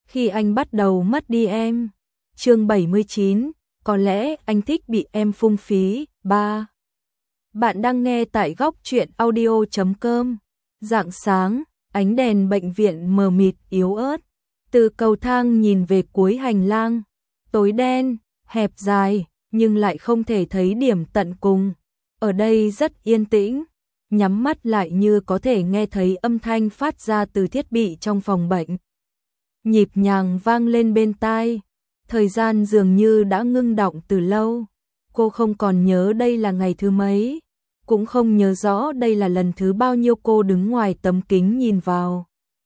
khi anh bắt đầu mất đi em. Chương 79, có lẽ anh thích bị em phung phí. 3. Bạn đang nghe tại góc truyện audio.com. Rạng sáng, ánh đèn bệnh viện mờ mịt yếu ớt, từ cầu thang nhìn về cuối hành lang, tối đen, hẹp dài, nhưng lại không thể thấy điểm tận cùng. Ở đây rất yên tĩnh, nhắm mắt lại như có thể nghe thấy âm thanh phát ra từ thiết bị trong phòng bệnh. Nhịp nhàng vang lên bên tai, thời gian dường như đã ngưng đọng từ lâu. Cô không còn nhớ đây là ngày thứ mấy, cũng không nhớ rõ đây là lần thứ bao nhiêu cô đứng ngoài tấm kính nhìn vào.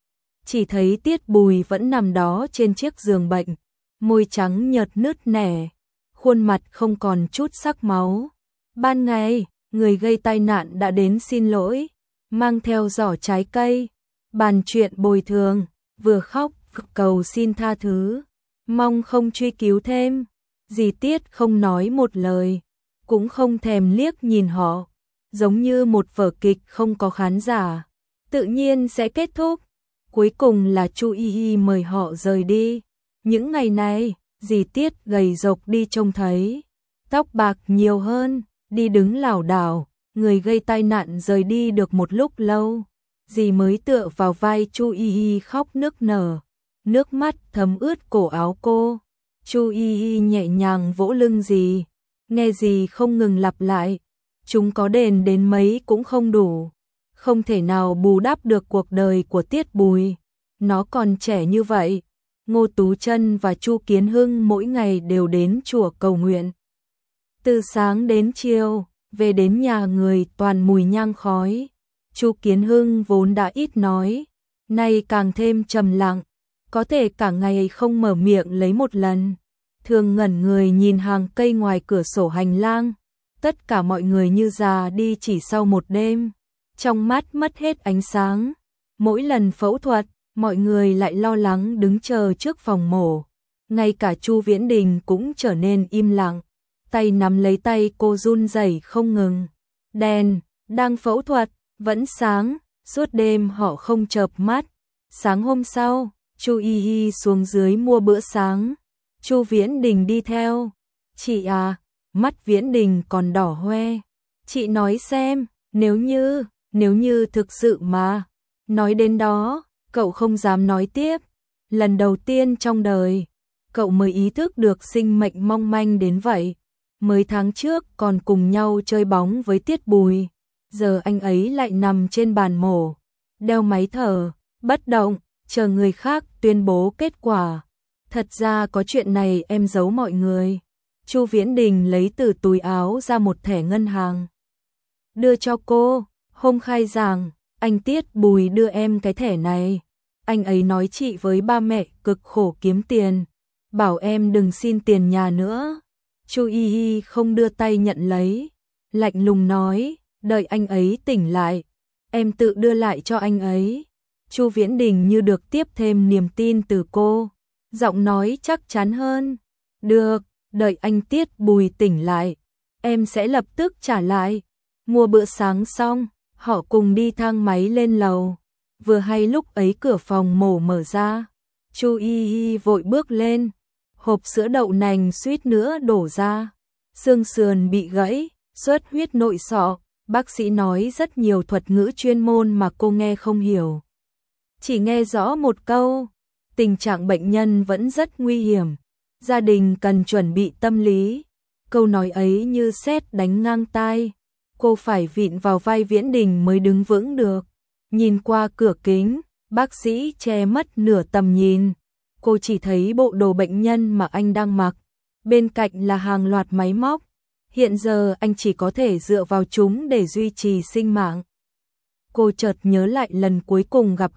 Chỉ thấy Tiết Bùi vẫn nằm đó trên chiếc giường bệnh, môi trắng nhợt nứt nẻ, khuôn mặt không còn chút sắc máu. Ban ngày, người gây tai nạn đã đến xin lỗi, mang theo giỏ trái cây, bàn chuyện bồi thường, vừa khóc cầu xin tha thứ, mong không truy cứu thêm. Dì Tiết không nói một lời, cũng không thèm liếc nhìn họ, giống như một vở kịch không có khán giả, tự nhiên sẽ kết thúc. Cuối cùng là Chu Y Y mời họ rời đi. Những ngày này, dì Tiết gầy rộc đi trông thấy, tóc bạc nhiều hơn, đi đứng lảo đảo. Người gây tai nạn rời đi được một lúc lâu, dì mới tựa vào vai Chu Y Y khóc nức nở, nước mắt thấm ướt cổ áo cô. Chu Y Y nhẹ nhàng vỗ lưng dì, nghe dì không ngừng lặp lại, chúng có đền đến mấy cũng không đủ, không thể nào bù đắp được cuộc đời của Tiết Bùi, nó còn trẻ như vậy. Ngô Tú Chân và Chu Kiến Hưng mỗi ngày đều đến chùa cầu nguyện, từ sáng đến chiều, về đến nhà người toàn mùi nhang khói. Chu Kiến Hưng vốn đã ít nói, nay càng thêm trầm lặng, có thể cả ngày không mở miệng lấy một lần, thường ngẩn người nhìn hàng cây ngoài cửa sổ hành lang. Tất cả mọi người như già đi chỉ sau một đêm, trong mắt mất hết ánh sáng. Mỗi lần phẫu thuật, mọi người lại lo lắng đứng chờ trước phòng mổ, ngay cả Chu Viễn Đình cũng trở nên im lặng, tay nắm lấy tay cô run rẩy không ngừng. Đèn đang phẫu thuật vẫn sáng, suốt đêm họ không chợp mắt. Sáng hôm sau, Chu Y Y xuống dưới mua bữa sáng, Chu Viễn Đình đi theo. Chị à, mắt Viễn Đình còn đỏ hoe. Chị nói xem, nếu như thực sự mà. Nói đến đó, cậu không dám nói tiếp. Lần đầu tiên trong đời, cậu mới ý thức được sinh mệnh mong manh đến vậy. Mới tháng trước còn cùng nhau chơi bóng với Tiết Bùi, giờ anh ấy lại nằm trên bàn mổ, đeo máy thở, bất động, chờ người khác tuyên bố kết quả. Thật ra có chuyện này em giấu mọi người. Chu Viễn Đình lấy từ túi áo ra một thẻ ngân hàng, đưa cho cô. Hôm khai giảng, anh Tiết Bùi đưa em cái thẻ này. Anh ấy nói chị với ba mẹ cực khổ kiếm tiền, bảo em đừng xin tiền nhà nữa. Chu Y Y không đưa tay nhận lấy, lạnh lùng nói, đợi anh ấy tỉnh lại, em tự đưa lại cho anh ấy. Chu Viễn Đình như được tiếp thêm niềm tin từ cô, giọng nói chắc chắn hơn, được, đợi anh Tiết Bùi tỉnh lại, em sẽ lập tức trả lại. Mua bữa sáng xong, họ cùng đi thang máy lên lầu, vừa hay lúc ấy cửa phòng mổ mở ra, Chu Y Y vội bước lên. Hộp sữa đậu nành suýt nữa đổ ra, xương sườn bị gãy, xuất huyết nội sọ. Bác sĩ nói rất nhiều thuật ngữ chuyên môn mà cô nghe không hiểu, chỉ nghe rõ một câu, tình trạng bệnh nhân vẫn rất nguy hiểm, gia đình cần chuẩn bị tâm lý. Câu nói ấy như sét đánh ngang tai, cô phải vịn vào vai Viễn Đình mới đứng vững được. Nhìn qua cửa kính, bác sĩ che mất nửa tầm nhìn, cô chỉ thấy bộ đồ bệnh nhân mà anh đang mặc, bên cạnh là hàng loạt máy móc, hiện giờ anh chỉ có thể dựa vào chúng để duy trì sinh mạng. Cô chợt nhớ lại lần cuối cùng gặp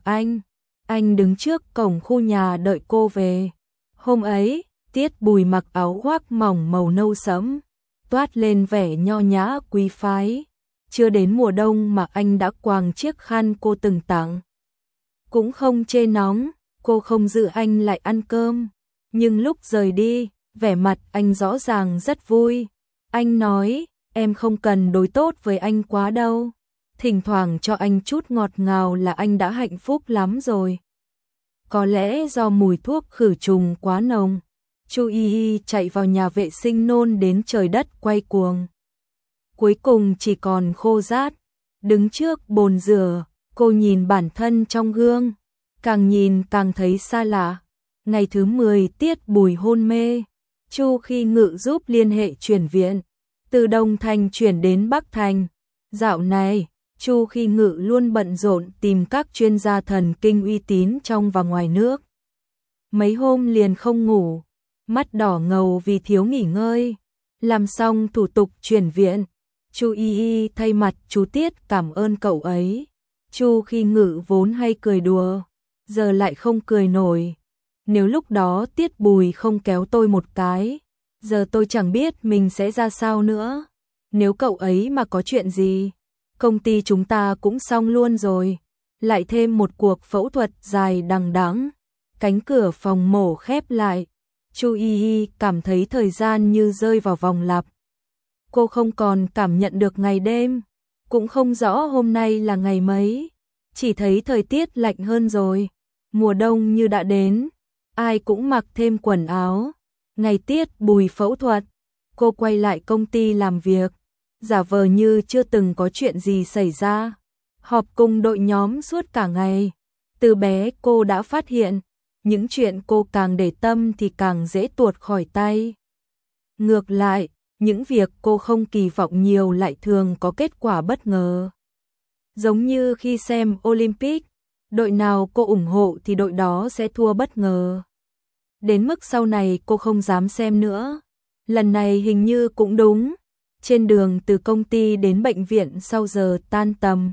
anh đứng trước cổng khu nhà đợi cô về. Hôm ấy, Tiết Bùi mặc áo khoác mỏng màu nâu sẫm, toát lên vẻ nho nhã quý phái. Chưa đến mùa đông mà anh đã quàng chiếc khăn cô từng tặng. Cũng không chê nóng, cô không giữ anh lại ăn cơm, nhưng lúc rời đi, vẻ mặt anh rõ ràng rất vui. Anh nói, em không cần đối tốt với anh quá đâu, thỉnh thoảng cho anh chút ngọt ngào là anh đã hạnh phúc lắm rồi. có lẽ do mùi thuốc khử trùng quá nồng. Chu Y Y chạy vào nhà vệ sinh nôn đến trời đất quay cuồng. Cuối cùng chỉ còn khô rát, đứng trước bồn rửa, cô nhìn bản thân trong gương, càng nhìn càng thấy xa lạ. Ngày thứ 10 Tiết Bùi hôn mê, Chu Khi Ngự giúp liên hệ chuyển viện, từ Đông Thành chuyển đến Bắc Thành. Dạo này, Chu Khi Ngự luôn bận rộn tìm các chuyên gia thần kinh uy tín trong và ngoài nước. Mấy hôm liền không ngủ, mắt đỏ ngầu vì thiếu nghỉ ngơi. Làm xong thủ tục chuyển viện, Chu Y Y thay mặt chú Tiết cảm ơn cậu ấy. Chu Khi Ngự vốn hay cười đùa, giờ lại không cười nổi. Nếu lúc đó Tiết Bùi không kéo tôi một cái, giờ tôi chẳng biết mình sẽ ra sao nữa. Nếu cậu ấy mà có chuyện gì, công ty chúng ta cũng xong luôn rồi. Lại thêm một cuộc phẫu thuật dài đằng đẵng, cánh cửa phòng mổ khép lại. Chu Y Y cảm thấy thời gian như rơi vào vòng lặp. Cô không còn cảm nhận được ngày đêm, cũng không rõ hôm nay là ngày mấy, chỉ thấy thời tiết lạnh hơn rồi, mùa đông như đã đến, ai cũng mặc thêm quần áo. Ngày Tiết Bùi phẫu thuật, cô quay lại công ty làm việc, giả vờ như chưa từng có chuyện gì xảy ra, họp cùng đội nhóm suốt cả ngày. Từ bé cô đã phát hiện, những chuyện cô càng để tâm thì càng dễ tuột khỏi tay. Ngược lại, những việc cô không kỳ vọng nhiều lại thường có kết quả bất ngờ. Giống như khi xem Olympic, đội nào cô ủng hộ thì đội đó sẽ thua bất ngờ. Đến mức sau này cô không dám xem nữa. Lần này hình như cũng đúng. Trên đường từ công ty đến bệnh viện sau giờ tan tầm,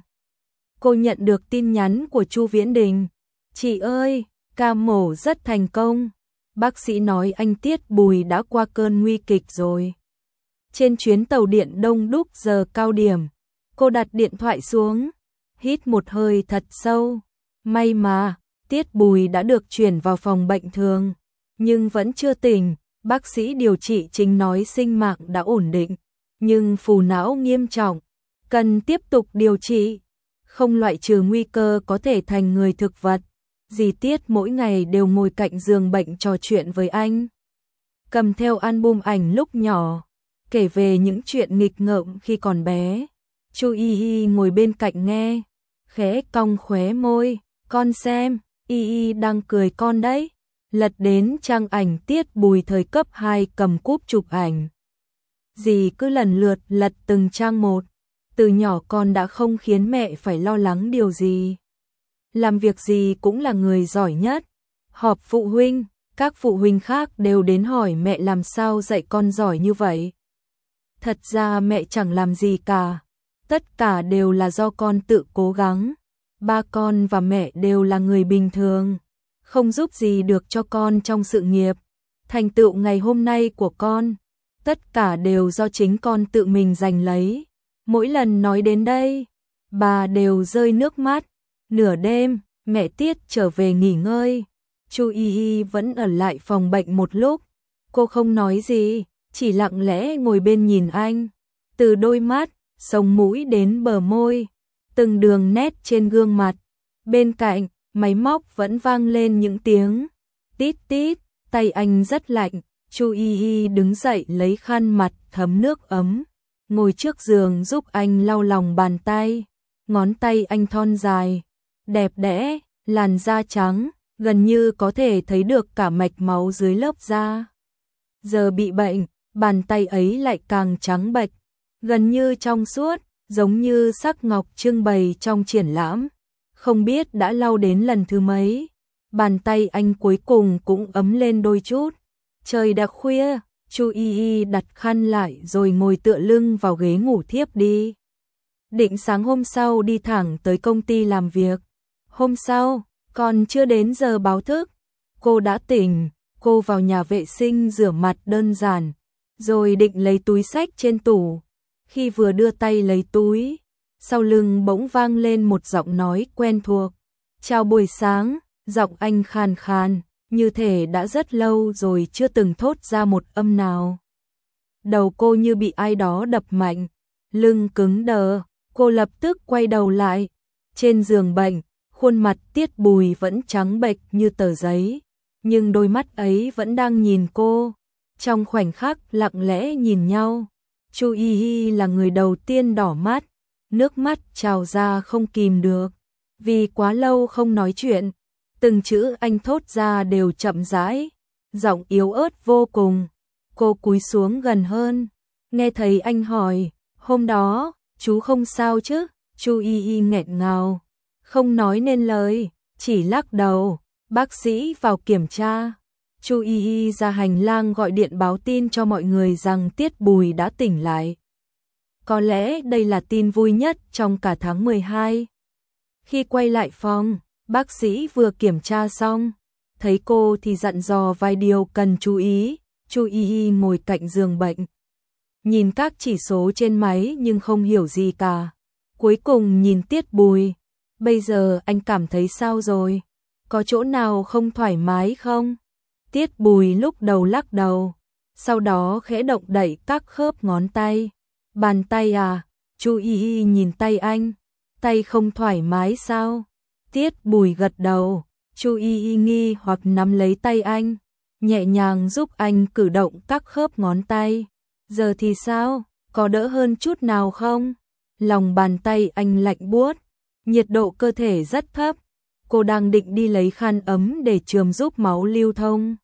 cô nhận được tin nhắn của Chu Viễn Đình. Chị ơi, ca mổ rất thành công. Bác sĩ nói anh Tiết Bùi đã qua cơn nguy kịch rồi. Trên chuyến tàu điện đông đúc giờ cao điểm, cô đặt điện thoại xuống, hít một hơi thật sâu. May mà, Tiết Bùi đã được chuyển vào phòng bệnh thường, nhưng vẫn chưa tỉnh. Bác sĩ điều trị chính nói sinh mạng đã ổn định, nhưng phù não nghiêm trọng, cần tiếp tục điều trị. Không loại trừ nguy cơ có thể thành người thực vật. Dì Tiết mỗi ngày đều ngồi cạnh giường bệnh trò chuyện với anh, cầm theo album ảnh lúc nhỏ, kể về những chuyện nghịch ngợm khi còn bé. Chu Y Y ngồi bên cạnh nghe, khẽ cong khóe môi, con xem, Y Y đang cười con đấy. Lật đến trang ảnh Tiết Bùi thời cấp 2 cầm cúp chụp ảnh. Dì cứ lần lượt lật từng trang một, từ nhỏ con đã không khiến mẹ phải lo lắng điều gì. Làm việc gì cũng là người giỏi nhất. Họp phụ huynh, các phụ huynh khác đều đến hỏi mẹ làm sao dạy con giỏi như vậy. Thật ra mẹ chẳng làm gì cả, tất cả đều là do con tự cố gắng. Ba con và mẹ đều là người bình thường, không giúp gì được cho con trong sự nghiệp. Thành tựu ngày hôm nay của con, tất cả đều do chính con tự mình giành lấy. Mỗi lần nói đến đây, bà đều rơi nước mắt. Nửa đêm, mẹ Tiết trở về nghỉ ngơi. Chu Y Y vẫn ở lại phòng bệnh một lúc. Cô không nói gì, chỉ lặng lẽ ngồi bên nhìn anh. Từ đôi mắt, sống mũi đến bờ môi, từng đường nét trên gương mặt. Bên cạnh, máy móc vẫn vang lên những tiếng tít tít. Tay anh rất lạnh. Chu Y Y đứng dậy lấy khăn mặt thấm nước ấm, ngồi trước giường giúp anh lau lòng bàn tay. Ngón tay anh thon dài, đẹp đẽ, làn da trắng, gần như có thể thấy được cả mạch máu dưới lớp da. Giờ bị bệnh, bàn tay ấy lại càng trắng bệch, gần như trong suốt, giống như sắc ngọc trưng bày trong triển lãm. Không biết đã lau đến lần thứ mấy, bàn tay anh cuối cùng cũng ấm lên đôi chút. Trời đã khuya, Chu Y Y đặt khăn lại rồi ngồi tựa lưng vào ghế ngủ thiếp đi. Định sáng hôm sau đi thẳng tới công ty làm việc. Hôm sau, còn chưa đến giờ báo thức, cô đã tỉnh. Cô vào nhà vệ sinh rửa mặt đơn giản, rồi định lấy túi xách trên tủ. Khi vừa đưa tay lấy túi, sau lưng bỗng vang lên một giọng nói quen thuộc. Chào buổi sáng, giọng anh khàn khàn, như thể đã rất lâu rồi chưa từng thốt ra một âm nào. Đầu cô như bị ai đó đập mạnh, lưng cứng đờ, cô lập tức quay đầu lại. Trên giường bệnh, Khuôn mặt Tiết Bùi vẫn trắng bệch như tờ giấy, nhưng đôi mắt ấy vẫn đang nhìn cô. Trong khoảnh khắc lặng lẽ nhìn nhau, Chu Y Y là người đầu tiên đỏ mắt, nước mắt trào ra không kìm được. Vì quá lâu không nói chuyện, từng chữ anh thốt ra đều chậm rãi, giọng yếu ớt vô cùng. Cô cúi xuống gần hơn, nghe thấy anh hỏi, hôm đó, chú không sao chứ? Chu Y Y nghẹn ngào, không nói nên lời, chỉ lắc đầu. Bác sĩ vào kiểm tra. Chu Y Y ra hành lang gọi điện báo tin cho mọi người rằng Tiết Bùi đã tỉnh lại. Có lẽ đây là tin vui nhất trong cả tháng 12. Khi quay lại phòng, bác sĩ vừa kiểm tra xong, thấy cô thì dặn dò vài điều cần chú ý. Chu Y Y ngồi cạnh giường bệnh, nhìn các chỉ số trên máy nhưng không hiểu gì cả. Cuối cùng nhìn Tiết Bùi, bây giờ anh cảm thấy sao rồi? Có chỗ nào không thoải mái không? Tiết Bùi lúc đầu lắc đầu, sau đó khẽ động đậy các khớp ngón tay. Bàn tay à? Chu Y Y nhìn tay anh, tay không thoải mái sao? Tiết Bùi gật đầu. Chu Y Y nghi hoặc nắm lấy tay anh, nhẹ nhàng giúp anh cử động các khớp ngón tay. Giờ thì sao? Có đỡ hơn chút nào không? Lòng bàn tay anh lạnh buốt, nhiệt độ cơ thể rất thấp. Cô đang định đi lấy khăn ấm để chườm giúp máu lưu thông.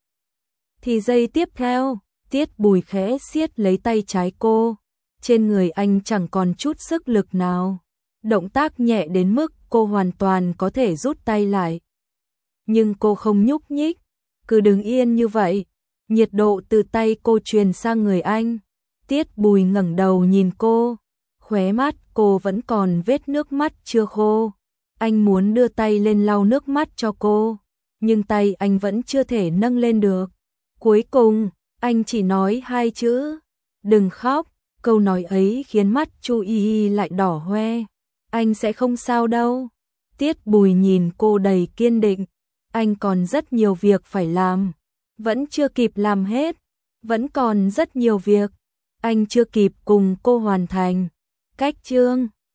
Thì giây tiếp theo, Tiết Bùi khẽ siết lấy tay trái cô. Trên người anh chẳng còn chút sức lực nào. Động tác nhẹ đến mức cô hoàn toàn có thể rút tay lại. Nhưng cô không nhúc nhích, cứ đứng yên như vậy. Nhiệt độ từ tay cô truyền sang người anh. Tiết Bùi ngẩng đầu nhìn cô, khóe mắt cô vẫn còn vết nước mắt chưa khô. Anh muốn đưa tay lên lau nước mắt cho cô, nhưng tay anh vẫn chưa thể nâng lên được. Cuối cùng, anh chỉ nói hai chữ, đừng khóc. Câu nói ấy khiến mắt Chu Y Y lại đỏ hoe. Anh sẽ không sao đâu. Tiết Bùi nhìn cô đầy kiên định. Anh còn rất nhiều việc phải làm, vẫn chưa kịp làm hết, vẫn còn rất nhiều việc anh chưa kịp cùng cô hoàn thành. Cách chương